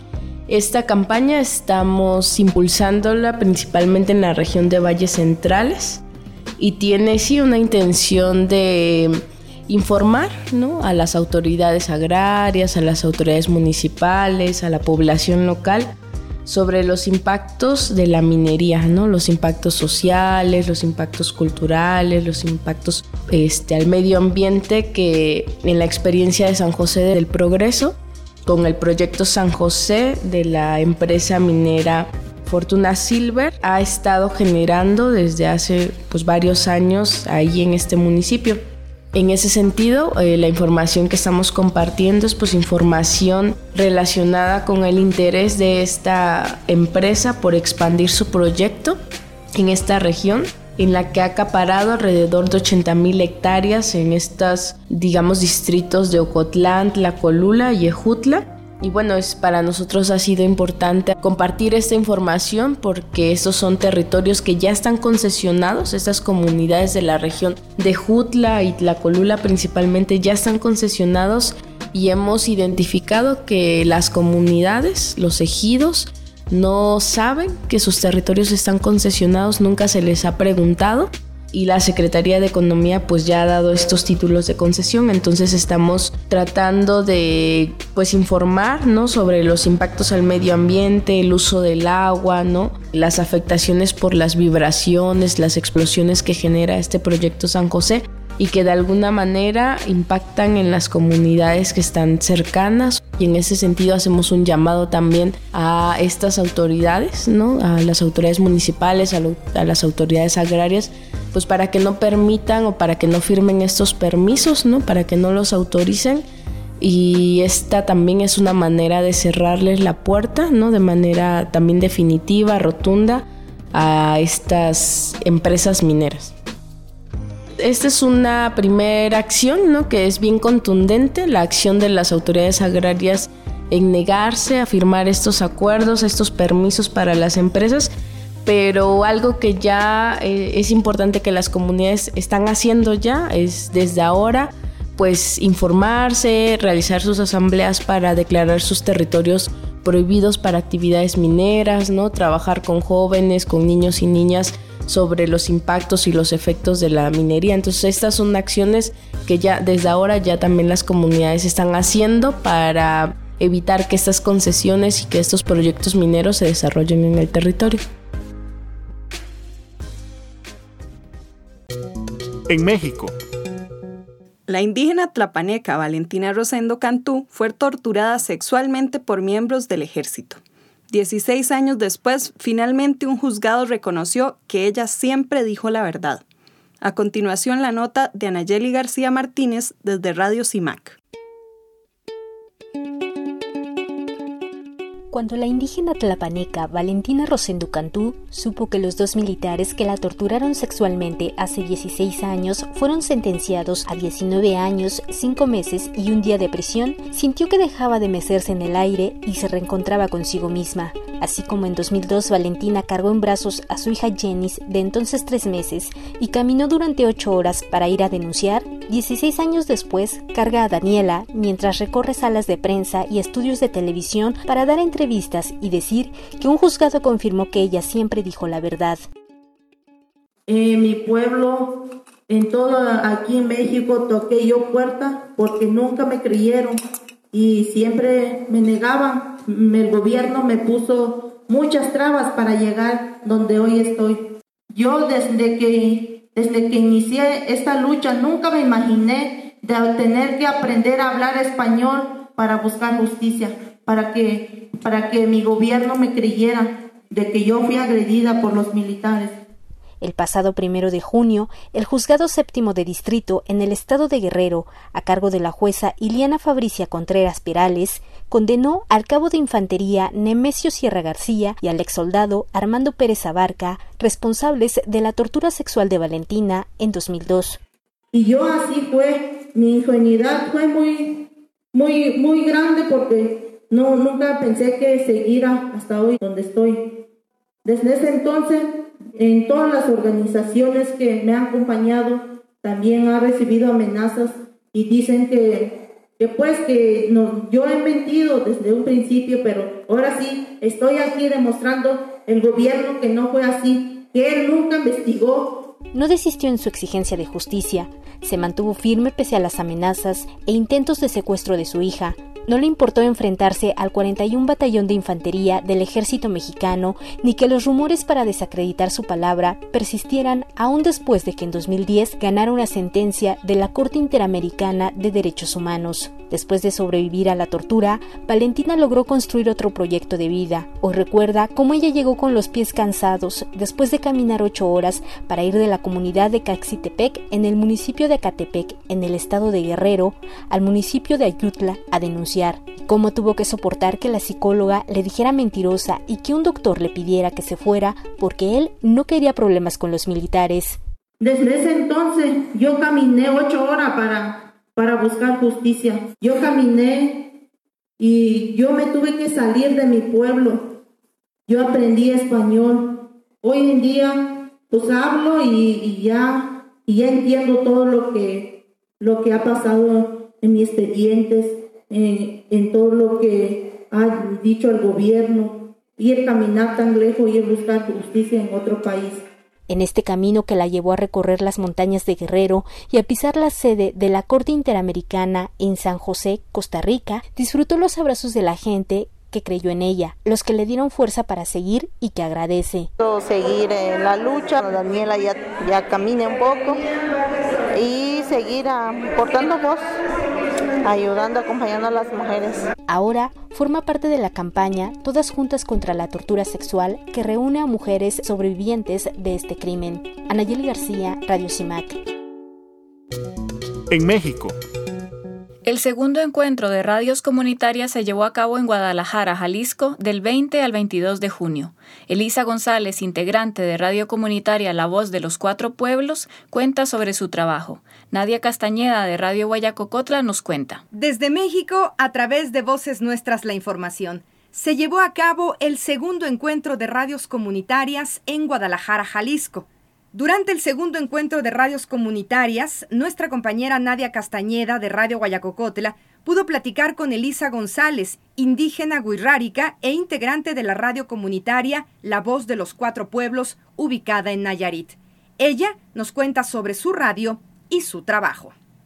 Esta campaña estamos impulsándola principalmente en la región de Valles Centrales y tiene sí una intención de informar, ¿no?, a las autoridades agrarias, a las autoridades municipales, a la población local sobre los impactos de la minería, ¿no?, los impactos sociales, los impactos culturales, los impactos este, al medio ambiente que en la experiencia de San José del Progreso, con el proyecto San José de la empresa minera Fortuna Silver, ha estado generando desde hace pues, varios años ahí en este municipio. En ese sentido, eh, la información que estamos compartiendo es pues, información relacionada con el interés de esta empresa por expandir su proyecto en esta región, en la que ha acaparado alrededor de ochenta mil hectáreas en estos, digamos, distritos de Ocotlán, Tlacolula y Ejutla. Y bueno, es, para nosotros ha sido importante compartir esta información porque estos son territorios que ya están concesionados, estas comunidades de la región de Jutla y Tlacolula principalmente ya están concesionados y hemos identificado que las comunidades, los ejidos, no saben que sus territorios están concesionados, nunca se les ha preguntado. Y la Secretaría de Economía pues ya ha dado estos títulos de concesión, entonces estamos tratando de pues informar, ¿no?, sobre los impactos al medio ambiente, el uso del agua, ¿no?, las afectaciones por las vibraciones, las explosiones que genera este proyecto San José y que de alguna manera impactan en las comunidades que están cercanas, y en ese sentido hacemos un llamado también a estas autoridades, ¿no?, a las autoridades municipales, a, lo, a las autoridades agrarias, pues para que no permitan o para que no firmen estos permisos, ¿no?, para que no los autoricen. Y esta también es una manera de cerrarles la puerta, ¿no?, de manera también definitiva, rotunda, a estas empresas mineras. Esta es una primera acción, ¿no?, que es bien contundente, la acción de las autoridades agrarias en negarse a firmar estos acuerdos, estos permisos para las empresas, pero algo que ya eh, es importante que las comunidades están haciendo ya es desde ahora pues informarse, realizar sus asambleas para declarar sus territorios prohibidos para actividades mineras, ¿no?, trabajar con jóvenes, con niños y niñas sobre los impactos y los efectos de la minería. Entonces estas son acciones que ya desde ahora ya también las comunidades están haciendo para evitar que estas concesiones y que estos proyectos mineros se desarrollen en el territorio. En México, la indígena tlapaneca Valentina Rosendo Cantú fue torturada sexualmente por miembros del ejército. dieciséis años después, finalmente un juzgado reconoció que ella siempre dijo la verdad. A continuación, la nota de Anayeli García Martínez desde Radio CIMAC. Cuando la indígena tlapaneca Valentina Rosendo Cantú supo que los dos militares que la torturaron sexualmente hace dieciséis años fueron sentenciados a diecinueve años, cinco meses y un día de prisión, sintió que dejaba de mecerse en el aire y se reencontraba consigo misma. Así como en dos mil dos Valentina cargó en brazos a su hija Jenis, de entonces tres meses, y caminó durante ocho horas para ir a denunciar, dieciséis años después carga a Daniela mientras recorre salas de prensa y estudios de televisión para dar entrevistas y decir que un juzgado confirmó que ella siempre dijo la verdad. En mi pueblo, en todo aquí en México, toqué yo puerta porque nunca me creyeron y siempre me negaban. El gobierno me puso muchas trabas para llegar donde hoy estoy. Yo desde que, desde que inicié esta lucha nunca me imaginé de tener que aprender a hablar español para buscar justicia, para que, para que mi gobierno me creyera de que yo fui agredida por los militares. El pasado primero de junio, el Juzgado Séptimo de Distrito en el estado de Guerrero, a cargo de la jueza Iliana Fabricia Contreras Perales, condenó al cabo de infantería Nemesio Sierra García y al exsoldado Armando Pérez Abarca, responsables de la tortura sexual de Valentina en dos mil dos. Y yo así fue, mi ingenuidad fue muy, muy, muy grande porque no, nunca pensé que seguiría hasta hoy donde estoy. Desde ese entonces, en todas las organizaciones que me han acompañado, también ha recibido amenazas y dicen que, que pues que no, yo he mentido desde un principio, pero ahora sí estoy aquí demostrando el gobierno que no fue así, que él nunca investigó. No desistió en su exigencia de justicia, se mantuvo firme pese a las amenazas e intentos de secuestro de su hija. No le importó enfrentarse al cuarenta y uno Batallón de Infantería del Ejército Mexicano, ni que los rumores para desacreditar su palabra persistieran aún después de que en dos mil diez ganara una sentencia de la Corte Interamericana de Derechos Humanos. Después de sobrevivir a la tortura, Valentina logró construir otro proyecto de vida. Hoy recuerda cómo ella llegó con los pies cansados después de caminar ocho horas para ir de la comunidad de Caxitepec, en el municipio de Acatepec, en el estado de Guerrero, al municipio de Ayutla a denunciar. Cómo tuvo que soportar que la psicóloga le dijera mentirosa y que un doctor le pidiera que se fuera porque él no quería problemas con los militares. Desde ese entonces yo caminé ocho horas para, para buscar justicia. Yo caminé y yo me tuve que salir de mi pueblo. Yo aprendí español. Hoy en día pues hablo y, y, ya, y ya entiendo todo lo que, lo que ha pasado en mis expedientes. En, en todo lo que ha dicho el gobierno, ir caminar tan lejos y ir buscar justicia en otro país. En este camino que la llevó a recorrer las montañas de Guerrero y a pisar la sede de la Corte Interamericana en San José, Costa Rica, disfrutó los abrazos de la gente que creyó en ella, los que le dieron fuerza para seguir y que agradece. Seguir en la lucha, Daniela ya, ya camine un poco y seguir aportando voz, ayudando, acompañando a las mujeres. Ahora forma parte de la campaña Todas Juntas contra la Tortura Sexual, que reúne a mujeres sobrevivientes de este crimen. Anayeli García, Radio CIMAC. En México. El segundo encuentro de radios comunitarias se llevó a cabo en Guadalajara, Jalisco, del veinte al veintidós de junio. Elisa González, integrante de Radio Comunitaria La Voz de los Cuatro Pueblos, cuenta sobre su trabajo. Nadia Castañeda, de Radio Guayacocotla, nos cuenta. Desde México, a través de Voces Nuestras la Información, se llevó a cabo el segundo encuentro de radios comunitarias en Guadalajara, Jalisco. Durante el segundo encuentro de radios comunitarias, nuestra compañera Nadia Castañeda de Radio Guayacocotla pudo platicar con Elisa González, indígena wixárika e integrante de la radio comunitaria La Voz de los Cuatro Pueblos, ubicada en Nayarit. Ella nos cuenta sobre su radio y su trabajo.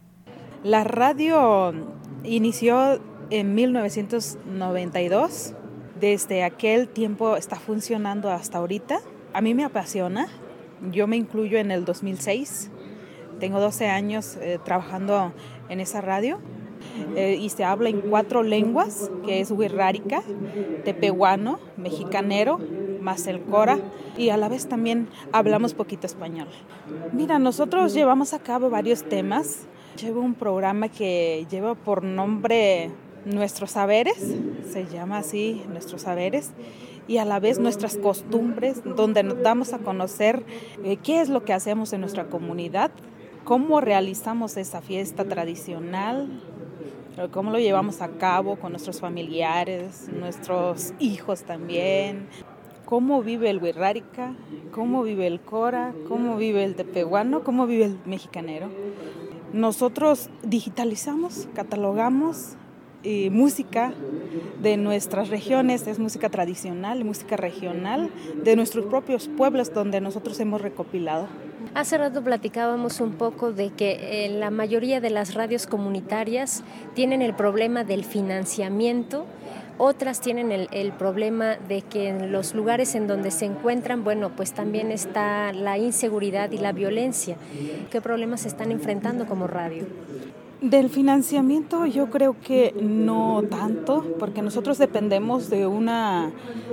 La radio inició en mil novecientos noventa y dos. Desde aquel tiempo está funcionando hasta ahorita. A mí me apasiona. Yo me incluyo en el dos mil seis, tengo doce años eh, trabajando en esa radio eh, y se habla en cuatro lenguas, que es wixárika, tepehuano, mexicanero, más el cora, y a la vez también hablamos poquito español. Mira, nosotros llevamos a cabo varios temas. Llevo un programa que lleva por nombre Nuestros Saberes, se llama así, Nuestros Saberes, y a la vez nuestras costumbres, donde nos damos a conocer eh, qué es lo que hacemos en nuestra comunidad, cómo realizamos esa fiesta tradicional, cómo lo llevamos a cabo con nuestros familiares, nuestros hijos también, cómo vive el wixárika, cómo vive el cora, cómo vive el tepehuano, cómo vive el mexicanero. Nosotros digitalizamos, catalogamos y música de nuestras regiones, es música tradicional, música regional, de nuestros propios pueblos donde nosotros hemos recopilado. Hace rato platicábamos un poco de que eh, la mayoría de las radios comunitarias tienen el problema del financiamiento, otras tienen el, el problema de que en los lugares en donde se encuentran, bueno, pues también está la inseguridad y la violencia. ¿Qué problemas se están enfrentando como radio? Del financiamiento yo creo que no tanto, porque nosotros dependemos de una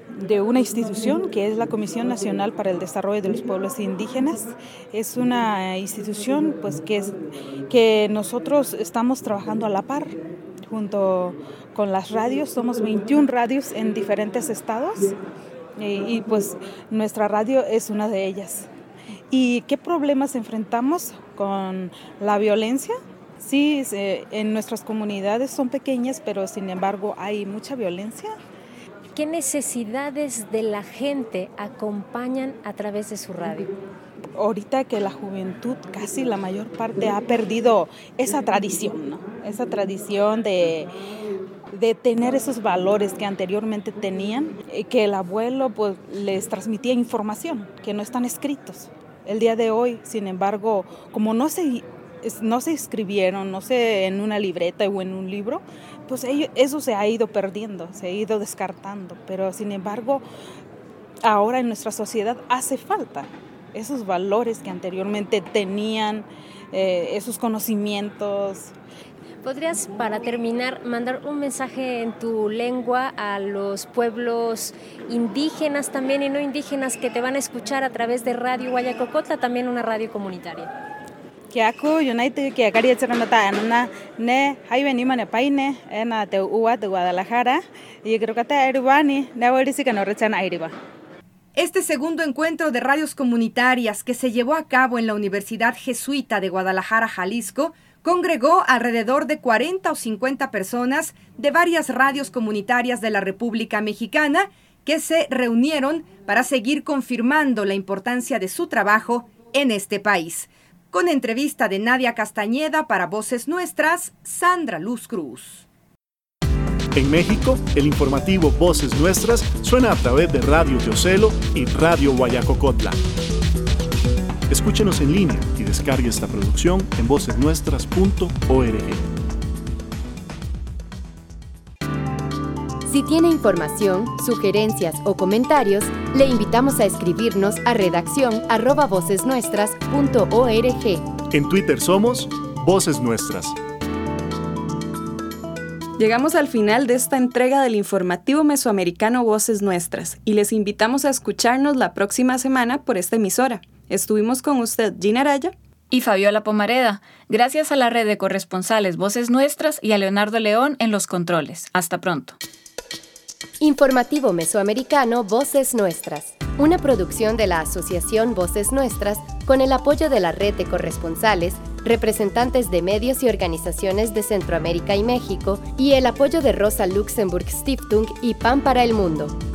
de una institución que es la Comisión Nacional para el Desarrollo de los Pueblos Indígenas. Es una institución pues, que, es, que nosotros estamos trabajando a la par junto con las radios. Somos veintiuna radios en diferentes estados y, y pues nuestra radio es una de ellas. ¿Y qué problemas enfrentamos con la violencia? Sí, en nuestras comunidades son pequeñas, pero sin embargo hay mucha violencia. ¿Qué necesidades de la gente acompañan a través de su radio? Ahorita que la juventud, casi la mayor parte, ha perdido esa tradición, ¿no? Esa tradición de, de tener esos valores que anteriormente tenían, que el abuelo pues, les transmitía información, que no están escritos. El día de hoy, sin embargo, como no se... no se escribieron, no sé, en una libreta o en un libro, pues eso se ha ido perdiendo, se ha ido descartando. Pero sin embargo, ahora en nuestra sociedad hace falta esos valores que anteriormente tenían, eh, esos conocimientos. ¿Podrías, para terminar, mandar un mensaje en tu lengua a los pueblos indígenas también y no indígenas que te van a escuchar a través de Radio Guayacocotla, también una radio comunitaria? Que aku United que acá na ne hay venimos ne paine en te uwa de Guadalajara y creo que te urbani ne volisi que no rechan airiba. Este segundo encuentro de radios comunitarias que se llevó a cabo en la Universidad Jesuita de Guadalajara, Jalisco, congregó alrededor de cuarenta o cincuenta personas de varias radios comunitarias de la República Mexicana que se reunieron para seguir confirmando la importancia de su trabajo en este país. Con entrevista de Nadia Castañeda para Voces Nuestras, Sandra Luz Cruz. En México, el informativo Voces Nuestras suena a través de Radio Teocelo y Radio Guayacocotla. Escúchenos en línea y descargue esta producción en voces nuestras punto org. Si tiene información, sugerencias o comentarios, le invitamos a escribirnos a redacción arroba voces nuestras punto org. En Twitter somos Voces Nuestras. Llegamos al final de esta entrega del informativo mesoamericano Voces Nuestras y les invitamos a escucharnos la próxima semana por esta emisora. Estuvimos con usted, Gina Araya y Fabiola Pomareda, gracias a la red de corresponsales Voces Nuestras y a Leonardo León en los controles. Hasta pronto. Informativo Mesoamericano Voces Nuestras, una producción de la Asociación Voces Nuestras con el apoyo de la red de corresponsales, representantes de medios y organizaciones de Centroamérica y México y el apoyo de Rosa Luxemburg Stiftung y Pan para el Mundo.